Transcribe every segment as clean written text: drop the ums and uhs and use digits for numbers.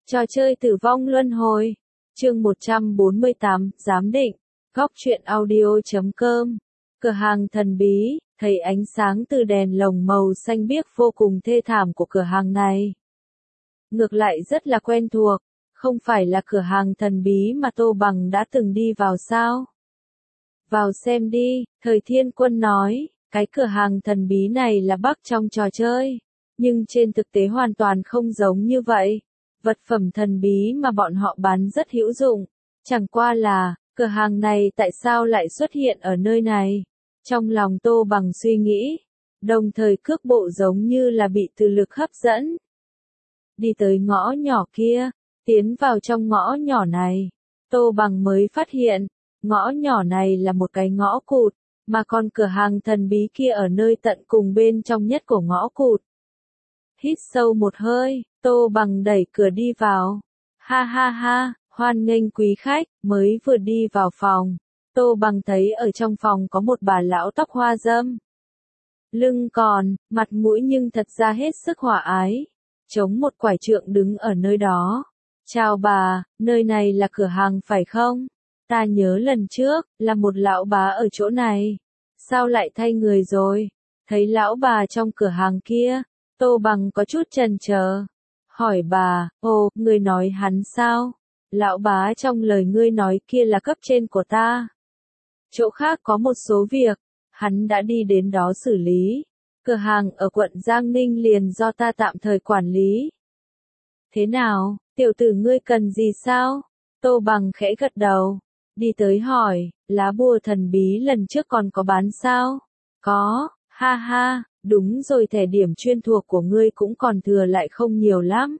Trò chơi tử vong luân hồi. Chương 148, giám định. Góc truyện audio.com. Cửa hàng thần bí, thấy ánh sáng từ đèn lồng màu xanh biếc vô cùng thê thảm của cửa hàng này. Ngược lại rất là quen thuộc, không phải là cửa hàng thần bí mà Tô Bằng đã từng đi vào sao? Vào xem đi, Thời Thiên Quân nói, cái cửa hàng thần bí này là bug trong trò chơi, nhưng trên thực tế hoàn toàn không giống như vậy. Vật phẩm thần bí mà bọn họ bán rất hữu dụng, chẳng qua là, cửa hàng này tại sao lại xuất hiện ở nơi này? Trong lòng Tô Bằng suy nghĩ, đồng thời cước bộ giống như là bị từ lực hấp dẫn. Đi tới ngõ nhỏ kia, tiến vào trong ngõ nhỏ này, Tô Bằng mới phát hiện, ngõ nhỏ này là một cái ngõ cụt, mà còn cửa hàng thần bí kia ở nơi tận cùng bên trong nhất của ngõ cụt. Hít sâu một hơi, Tô Bằng đẩy cửa đi vào. Ha ha ha, hoan nghênh quý khách. Mới vừa đi vào phòng, Tô Bằng thấy ở trong phòng có một bà lão tóc hoa râm. Lưng còn, mặt mũi nhưng thật ra hết sức hòa ái. Chống một quải trượng đứng ở nơi đó. Chào bà, nơi này là cửa hàng phải không? Ta nhớ lần trước, là một lão bá ở chỗ này. Sao lại thay người rồi? Thấy lão bà trong cửa hàng kia, Tô Bằng có chút chần chờ. Hỏi bà, ồ, ngươi nói hắn sao? Lão bá trong lời ngươi nói kia là cấp trên của ta. Chỗ khác có một số việc, hắn đã đi đến đó xử lý. Cửa hàng ở quận Giang Ninh liền do ta tạm thời quản lý. Thế nào, tiểu tử ngươi cần gì sao? Tô Bằng khẽ gật đầu, đi tới hỏi, lá bùa thần bí lần trước còn có bán sao? Có, ha ha, đúng rồi, thẻ điểm chuyên thuộc của ngươi cũng còn thừa lại không nhiều lắm.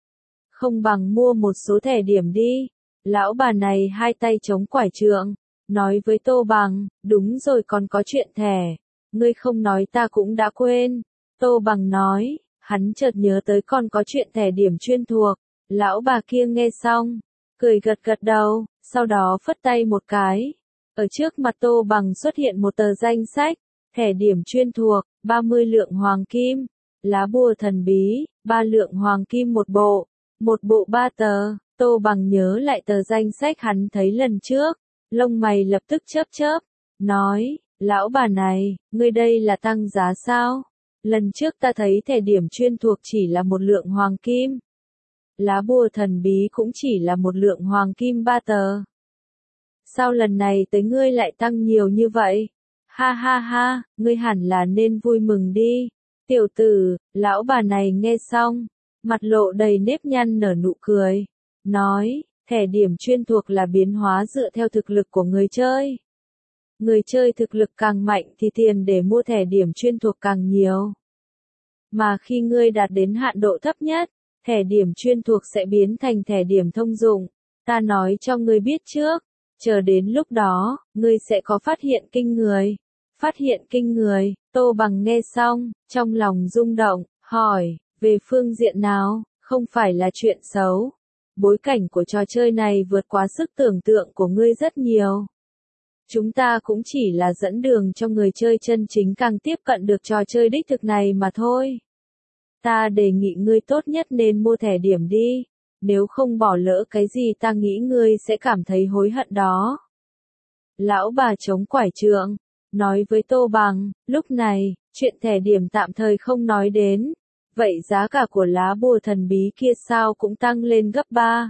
Không bằng mua một số thẻ điểm đi. Lão bà này hai tay chống quải trượng, nói với Tô Bằng, đúng rồi, còn có chuyện thẻ. Ngươi không nói ta cũng đã quên. Tô Bằng nói, hắn chợt nhớ tới còn có chuyện thẻ điểm chuyên thuộc. Lão bà kia nghe xong, cười gật gật đầu, sau đó phất tay một cái. Ở trước mặt Tô Bằng xuất hiện một tờ danh sách, thẻ điểm chuyên thuộc, 30 lượng hoàng kim. Lá bùa thần bí, 3 lượng hoàng kim một bộ 3 tờ. Tô Bằng nhớ lại tờ danh sách hắn thấy lần trước, lông mày lập tức chớp chớp, nói, lão bà này, ngươi đây là tăng giá sao? Lần trước ta thấy thẻ điểm chuyên thuộc chỉ là 1 lượng hoàng kim. Lá bùa thần bí cũng chỉ là 1 lượng hoàng kim 3 tờ. Sao lần này tới ngươi lại tăng nhiều như vậy? Ha ha ha, ngươi hẳn là nên vui mừng đi. Tiểu tử, lão bà này nghe xong, mặt lộ đầy nếp nhăn nở nụ cười, nói, thẻ điểm chuyên thuộc là biến hóa dựa theo thực lực của người chơi. Người chơi thực lực càng mạnh thì tiền để mua thẻ điểm chuyên thuộc càng nhiều. Mà khi ngươi đạt đến hạn độ thấp nhất, thẻ điểm chuyên thuộc sẽ biến thành thẻ điểm thông dụng. Ta nói cho ngươi biết trước, chờ đến lúc đó, ngươi sẽ có phát hiện kinh người. Phát hiện kinh người, Tô Bằng nghe xong, trong lòng rung động, hỏi, về phương diện nào, không phải là chuyện xấu. Bối cảnh của trò chơi này vượt quá sức tưởng tượng của ngươi rất nhiều. Chúng ta cũng chỉ là dẫn đường cho người chơi chân chính càng tiếp cận được trò chơi đích thực này mà thôi. Ta đề nghị ngươi tốt nhất nên mua thẻ điểm đi, nếu không bỏ lỡ cái gì ta nghĩ ngươi sẽ cảm thấy hối hận đó. Lão bà chống quải trượng, nói với Tô Bằng, lúc này, chuyện thẻ điểm tạm thời không nói đến. Vậy giá cả của lá bùa thần bí kia sao cũng tăng lên gấp 3.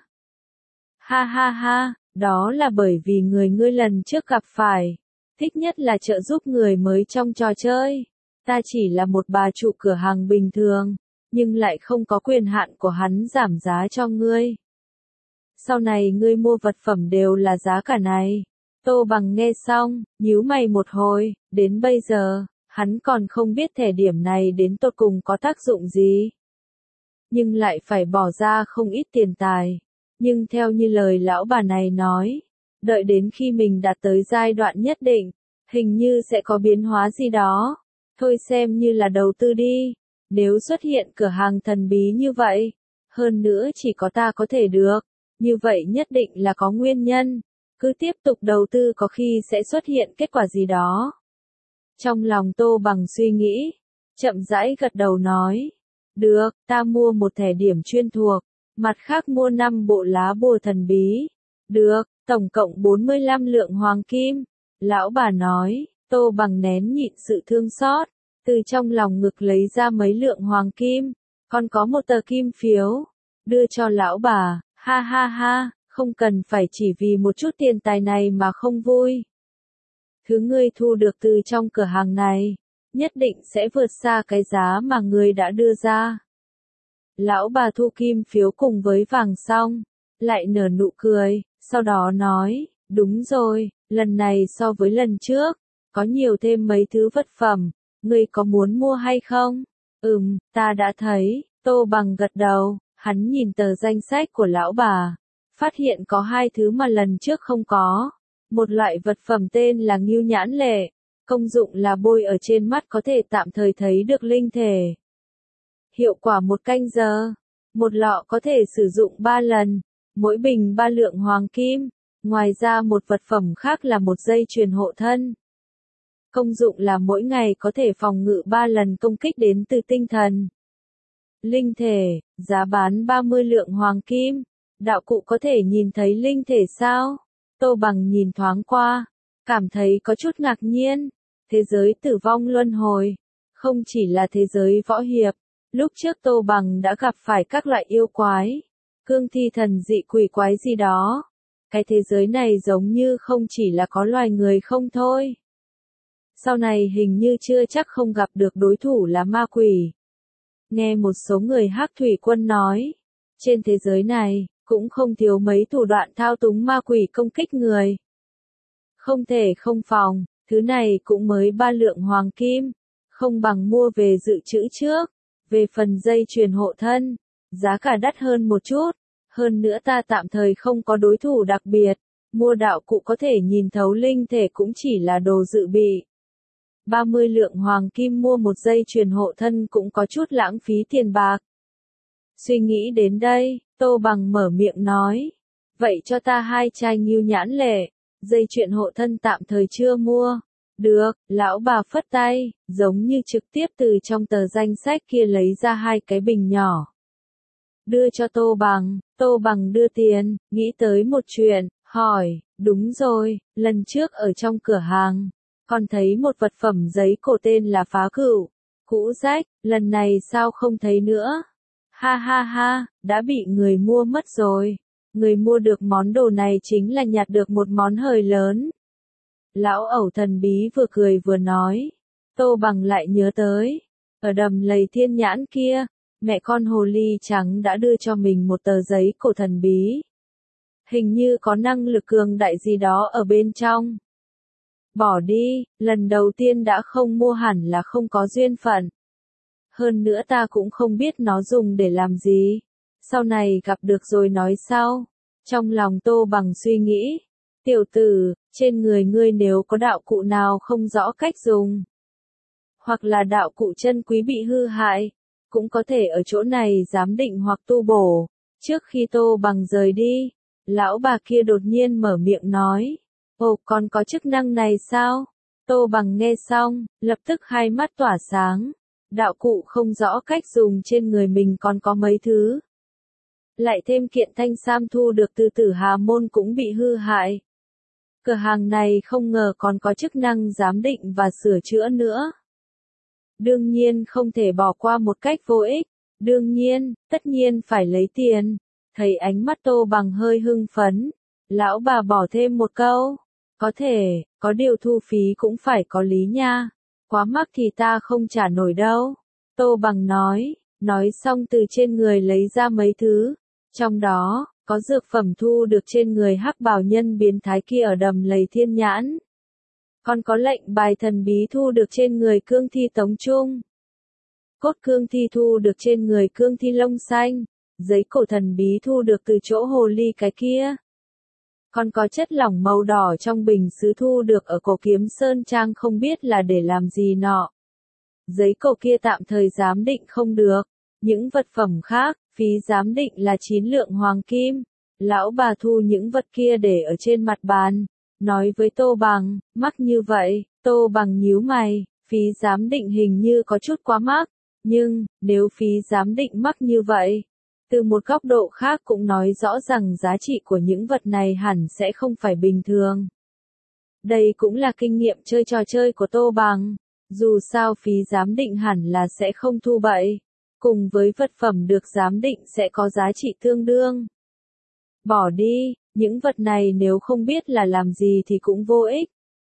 Ha ha ha, đó là bởi vì người ngươi lần trước gặp phải, thích nhất là trợ giúp người mới trong trò chơi. Ta chỉ là một bà chủ cửa hàng bình thường, nhưng lại không có quyền hạn của hắn giảm giá cho ngươi. Sau này ngươi mua vật phẩm đều là giá cả này. Tô Bằng nghe xong, nhíu mày một hồi, đến bây giờ, hắn còn không biết thẻ điểm này đến tột cùng có tác dụng gì. Nhưng lại phải bỏ ra không ít tiền tài. Nhưng theo như lời lão bà này nói, đợi đến khi mình đạt tới giai đoạn nhất định, hình như sẽ có biến hóa gì đó. Thôi xem như là đầu tư đi. Nếu xuất hiện cửa hàng thần bí như vậy, hơn nữa chỉ có ta có thể được, như vậy nhất định là có nguyên nhân. Cứ tiếp tục đầu tư có khi sẽ xuất hiện kết quả gì đó. Trong lòng Tô Bằng suy nghĩ, chậm rãi gật đầu nói, được, ta mua một thẻ điểm chuyên thuộc. mặt khác mua 5 bộ lá bùa thần bí. Được, tổng cộng 45 lượng hoàng kim. Lão bà nói, Tô Bằng nén nhịn sự thương xót, từ trong lòng ngực lấy ra mấy lượng hoàng kim, còn có một tờ kim phiếu, đưa cho lão bà, ha ha ha, không cần phải chỉ vì một chút tiền tài này mà không vui. Thứ ngươi thu được từ trong cửa hàng này, nhất định sẽ vượt xa cái giá mà ngươi đã đưa ra. Lão bà thu kim phiếu cùng với vàng xong, lại nở nụ cười, sau đó nói, đúng rồi, lần này so với lần trước, có nhiều thêm mấy thứ vật phẩm, ngươi có muốn mua hay không? Ta đã thấy, Tô Bằng gật đầu, hắn nhìn tờ danh sách của lão bà, phát hiện có 2 thứ mà lần trước không có. Một loại vật phẩm tên là ngưu nhãn lệ, công dụng là bôi ở trên mắt có thể tạm thời thấy được linh thể. Hiệu quả 1 canh giờ, một lọ có thể sử dụng 3 lần, mỗi bình 3 lượng hoàng kim. Ngoài ra một vật phẩm khác là một dây chuyền hộ thân. Công dụng là mỗi ngày có thể phòng ngự 3 lần công kích đến từ tinh thần. Linh thể, giá bán 30 lượng hoàng kim. Đạo cụ có thể nhìn thấy linh thể sao? Tô Bằng nhìn thoáng qua, cảm thấy có chút ngạc nhiên. Thế giới tử vong luân hồi, không chỉ là thế giới võ hiệp. Lúc trước Tô Bằng đã gặp phải các loại yêu quái, cương thi thần dị quỷ quái gì đó. Cái thế giới này giống như không chỉ là có loài người không thôi. Sau này hình như chưa chắc không gặp được đối thủ là ma quỷ. Nghe một số người Hắc Thủy Quân nói, trên thế giới này, cũng không thiếu mấy thủ đoạn thao túng ma quỷ công kích người. Không thể không phòng, thứ này cũng mới 3 lượng hoàng kim, không bằng mua về dự trữ trước. Về phần dây chuyền hộ thân, giá cả đắt hơn một chút, hơn nữa ta tạm thời không có đối thủ đặc biệt, mua đạo cụ có thể nhìn thấu linh thể cũng chỉ là đồ dự bị. 30 lượng hoàng kim mua một dây chuyền hộ thân cũng có chút lãng phí tiền bạc. Suy nghĩ đến đây, Tô Bằng mở miệng nói, vậy cho ta 2 chai ngưu nhãn lệ, dây chuyền hộ thân tạm thời chưa mua. Được, lão bà phất tay, giống như trực tiếp từ trong tờ danh sách kia lấy ra 2 cái bình nhỏ. Đưa cho Tô Bằng đưa tiền, nghĩ tới một chuyện, hỏi, đúng rồi, lần trước ở trong cửa hàng, còn thấy một vật phẩm giấy cổ tên là phá cửu, cũ rách, lần này sao không thấy nữa? Ha ha ha, đã bị người mua mất rồi. Người mua được món đồ này chính là nhặt được một món hời lớn. Lão ẩu thần bí vừa cười vừa nói. Tô Bằng lại nhớ tới, ở đầm lầy thiên nhãn kia, mẹ con hồ ly trắng đã đưa cho mình một tờ giấy cổ thần bí. Hình như có năng lực cường đại gì đó ở bên trong. Bỏ đi, lần đầu tiên đã không mua hẳn là không có duyên phận. Hơn nữa ta cũng không biết nó dùng để làm gì. Sau này gặp được rồi nói sau. Trong lòng Tô Bằng suy nghĩ. Tiểu tử, trên người ngươi nếu có đạo cụ nào không rõ cách dùng, hoặc là đạo cụ chân quý bị hư hại, cũng có thể ở chỗ này giám định hoặc tu bổ. Trước khi Tô Bằng rời đi, lão bà kia đột nhiên mở miệng nói, ồ còn có chức năng này sao? Tô Bằng nghe xong, lập tức hai mắt tỏa sáng. Đạo cụ không rõ cách dùng trên người mình còn có mấy thứ. Lại thêm kiện thanh sam thu được từ Tử Hà Môn cũng bị hư hại. Cửa hàng này không ngờ còn có chức năng giám định và sửa chữa nữa. Đương nhiên không thể bỏ qua một cách vô ích. Đương nhiên, tất nhiên phải lấy tiền. Thấy ánh mắt Tô Bằng hơi hưng phấn. Lão bà bỏ thêm một câu. Có thể, có điều thu phí cũng phải có lý nha. Quá mắc thì ta không trả nổi đâu. Tô Bằng nói xong từ trên người lấy ra mấy thứ. Trong đó, có dược phẩm thu được trên người hắc bào nhân biến thái kia ở đầm lầy thiên nhãn. Còn có lệnh bài thần bí thu được trên người cương thi Tống Trung. Cốt cương thi thu được trên người cương thi lông xanh. Giấy cổ thần bí thu được từ chỗ hồ ly cái kia. Còn có chất lỏng màu đỏ trong bình sứ thu được ở cổ kiếm sơn trang không biết là để làm gì nọ. Giấy cổ kia tạm thời giám định không được. Những vật phẩm khác, phí giám định là 9 lượng hoàng kim. Lão bà thu những vật kia để ở trên mặt bàn. Nói với Tô Bằng, mắc như vậy, Tô Bằng nhíu mày, phí giám định hình như có chút quá mắc. Nhưng, nếu phí giám định mắc như vậy, Từ một góc độ khác cũng nói rõ rằng giá trị của những vật này hẳn sẽ không phải bình thường. Đây cũng là kinh nghiệm chơi trò chơi của Tô Bằng. Dù sao phí giám định hẳn là sẽ không thu bậy. Cùng với vật phẩm được giám định sẽ có giá trị tương đương. Bỏ đi, những vật này nếu không biết là làm gì thì cũng vô ích.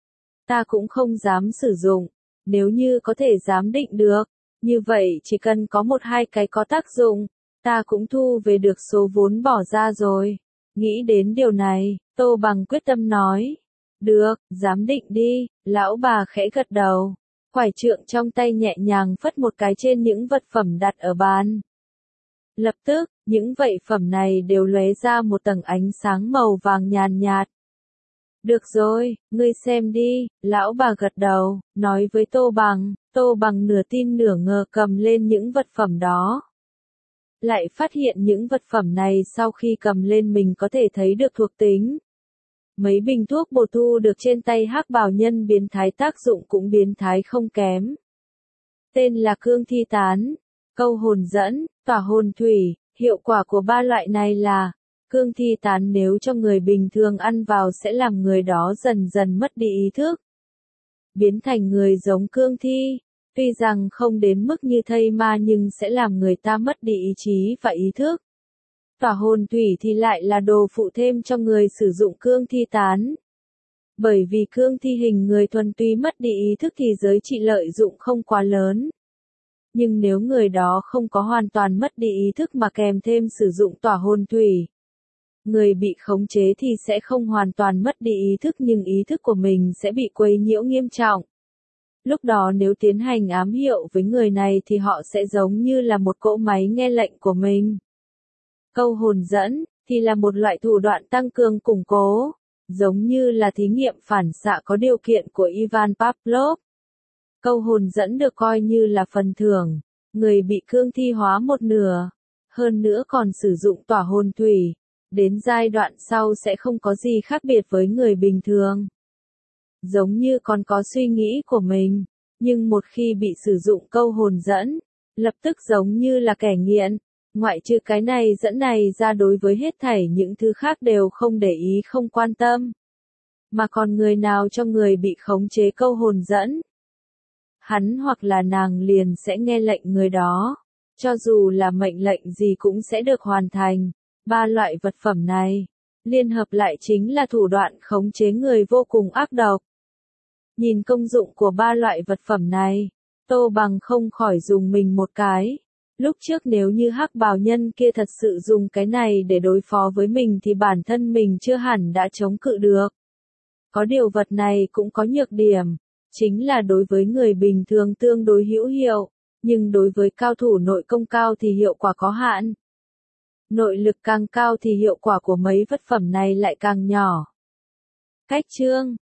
Ta cũng không dám sử dụng. Nếu như có thể giám định được, như vậy chỉ cần có một hai cái có tác dụng, ta cũng thu về được số vốn bỏ ra rồi. Nghĩ đến điều này, Tô Bằng quyết tâm nói. Được, giám định đi, lão bà khẽ gật đầu. Quải trượng trong tay nhẹ nhàng phất một cái trên những vật phẩm đặt ở bàn. Lập tức, những vật phẩm này đều lóe ra một tầng ánh sáng màu vàng nhàn nhạt. Được rồi, ngươi xem đi, lão bà gật đầu, nói với Tô Bằng nửa tin nửa ngờ cầm lên những vật phẩm đó. Lại phát hiện những vật phẩm này sau khi cầm lên mình có thể thấy được thuộc tính. Mấy bình thuốc bổ thu được trên tay hắc bào nhân biến thái tác dụng cũng biến thái không kém. Tên là cương thi tán, câu hồn dẫn, tỏa hồn thủy, hiệu quả của ba loại này là cương thi tán nếu cho người bình thường ăn vào sẽ làm người đó dần dần mất đi ý thức. Biến thành người giống cương thi, tuy rằng không đến mức như thây ma nhưng sẽ làm người ta mất đi ý chí và ý thức. Tỏa hồn thủy thì lại là đồ phụ thêm cho người sử dụng cương thi tán. Bởi vì cương thi hình người thuần túy mất đi ý thức thì giới trị lợi dụng không quá lớn. Nhưng nếu người đó không có hoàn toàn mất đi ý thức mà kèm thêm sử dụng tỏa hồn thủy, người bị khống chế thì sẽ không hoàn toàn mất đi ý thức nhưng ý thức của mình sẽ bị quấy nhiễu nghiêm trọng. Lúc đó nếu tiến hành ám hiệu với người này thì họ sẽ giống như là một cỗ máy nghe lệnh của mình. Câu hồn dẫn thì là một loại thủ đoạn tăng cường củng cố, giống như là thí nghiệm phản xạ có điều kiện của Ivan Pavlov. Câu hồn dẫn được coi như là phần thưởng, người bị cương thi hóa một nửa, hơn nữa còn sử dụng tỏa hồn thủy, đến giai đoạn sau sẽ không có gì khác biệt với người bình thường. Giống như còn có suy nghĩ của mình, nhưng một khi bị sử dụng câu hồn dẫn, lập tức giống như là kẻ nghiện, ngoại trừ cái này dẫn này ra đối với hết thảy những thứ khác đều không để ý không quan tâm. Mà còn người nào cho người bị khống chế câu hồn dẫn, hắn hoặc là nàng liền sẽ nghe lệnh người đó, cho dù là mệnh lệnh gì cũng sẽ được hoàn thành. Ba loại vật phẩm này, liên hợp lại chính là thủ đoạn khống chế người vô cùng ác độc. Nhìn công dụng của ba loại vật phẩm này, Tô Bằng không khỏi dùng mình một cái. Lúc trước nếu như hắc bào nhân kia thật sự dùng cái này để đối phó với mình thì bản thân mình chưa hẳn đã chống cự được. Có điều vật này cũng có nhược điểm, chính là đối với người bình thường tương đối hữu hiệu, nhưng đối với cao thủ nội công cao thì hiệu quả có hạn. Nội lực càng cao thì hiệu quả của mấy vật phẩm này lại càng nhỏ. Cách chương